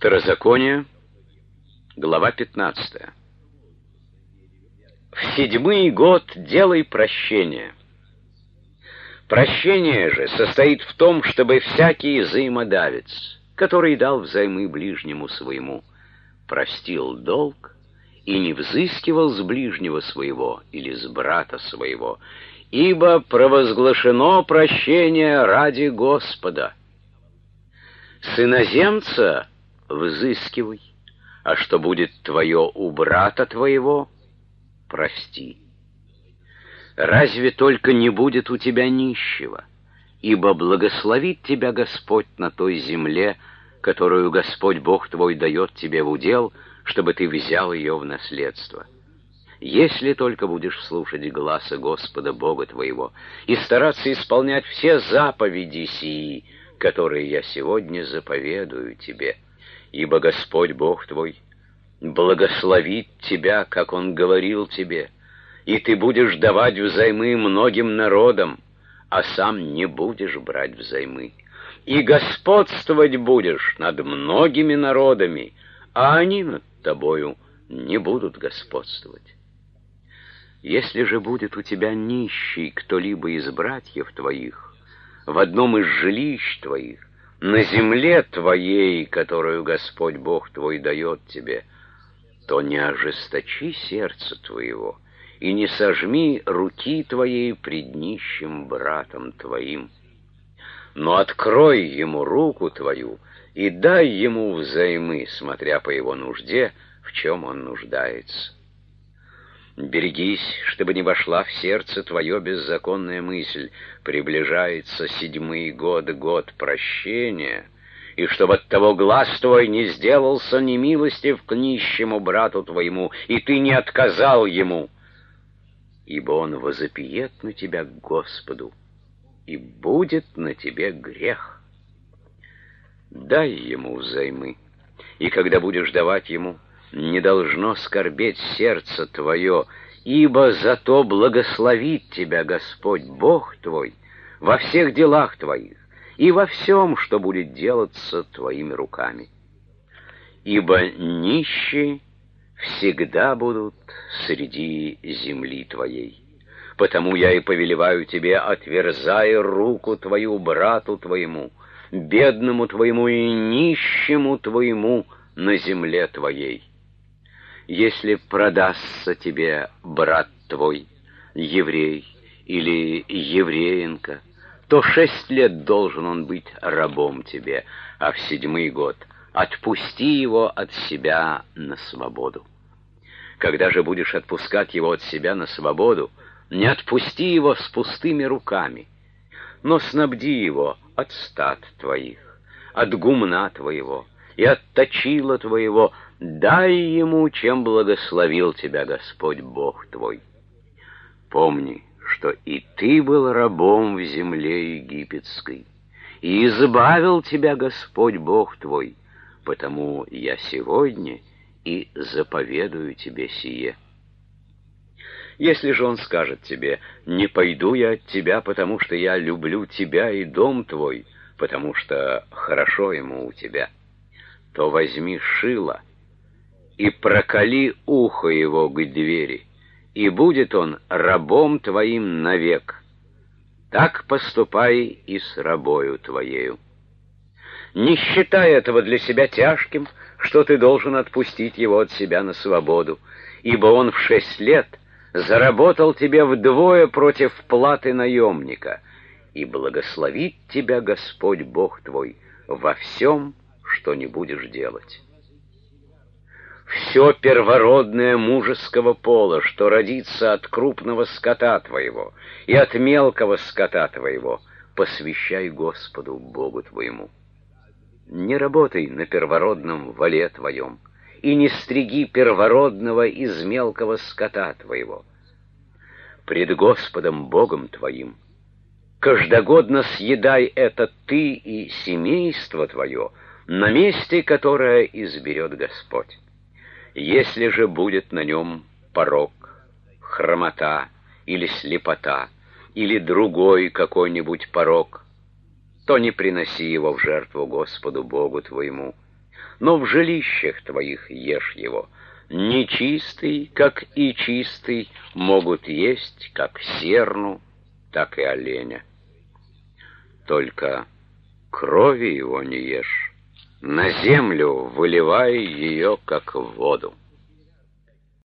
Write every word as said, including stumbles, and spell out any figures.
Второзаконие, глава пятнадцатая. В седьмой год делай прощение. Прощение же состоит в том, чтобы всякий взаимодавец, который дал взаймы ближнему своему, простил долг и не взыскивал с ближнего своего или с брата своего, ибо провозглашено прощение ради Господа. С иноземца взыскивай, а что будет твое у брата твоего, прости. Разве только не будет у тебя нищего, ибо благословит тебя Господь на той земле, которую Господь Бог твой дает тебе в удел, чтобы ты взял ее в наследство. Если только будешь слушать гласа Господа Бога твоего и стараться исполнять все заповеди сии, которые я сегодня заповедую тебе, ибо Господь Бог твой благословит тебя, как Он говорил тебе, и ты будешь давать взаймы многим народам, а сам не будешь брать взаймы, и господствовать будешь над многими народами, а они над тобою не будут господствовать. Если же будет у тебя нищий кто-либо из братьев твоих в одном из жилищ твоих, на земле твоей, которую Господь Бог твой дает тебе, то не ожесточи сердце твоего и не сожми руки твоей пред нищим братом твоим, но открой ему руку твою и дай ему взаймы, смотря по его нужде, в чем он нуждается. Берегись, чтобы не вошла в сердце твое беззаконная мысль: приближается седьмой год, год прощения, и чтобы от того глаз твой не сделался немилостив к нищему брату твоему, и ты не отказал ему, ибо он возопиет на тебя к Господу, и будет на тебе грех. Дай ему взаймы, и когда будешь давать ему, не должно скорбеть сердце твое, ибо зато благословит тебя Господь Бог твой во всех делах твоих и во всем, что будет делаться твоими руками. Ибо нищие всегда будут среди земли твоей. Потому я и повелеваю тебе: отверзай руку твою брату твоему, бедному твоему и нищему твоему на земле твоей. Если продастся тебе брат твой, еврей или евреинка, то шесть лет должен он быть рабом тебе, а в седьмой год отпусти его от себя на свободу. Когда же будешь отпускать его от себя на свободу, не отпусти его с пустыми руками, но снабди его от стад твоих, от гумна твоего и от точила твоего. Дай ему, чем благословил тебя Господь Бог твой. Помни, что и ты был рабом в земле египетской, и избавил тебя Господь Бог твой, потому я сегодня и заповедую тебе сие. Если же он скажет тебе: не пойду я от тебя, потому что я люблю тебя и дом твой, потому что хорошо ему у тебя, то возьми шило и проколи ухо его к двери, и будет он рабом твоим навек. Так поступай и с рабою твоею. Не считай этого для себя тяжким, что ты должен отпустить его от себя на свободу, ибо он в шесть лет заработал тебе вдвое против платы наемника, и благословит тебя Господь Бог твой во всем, что не будешь делать. Все первородное мужеского пола, что родится от крупного скота твоего и от мелкого скота твоего, посвящай Господу Богу твоему. Не работай на первородном воле твоем, и не стриги первородного из мелкого скота твоего. Пред Господом Богом твоим каждогодно съедай это ты и семейство твое на месте, которое изберет Господь. Если же будет на нем порок, хромота или слепота, или другой какой-нибудь порок, то не приноси его в жертву Господу Богу твоему, но в жилищах твоих ешь его. Нечистый, как и чистый, могут есть как серну, так и оленя. Только крови его не ешь, на землю выливай ее, как в воду.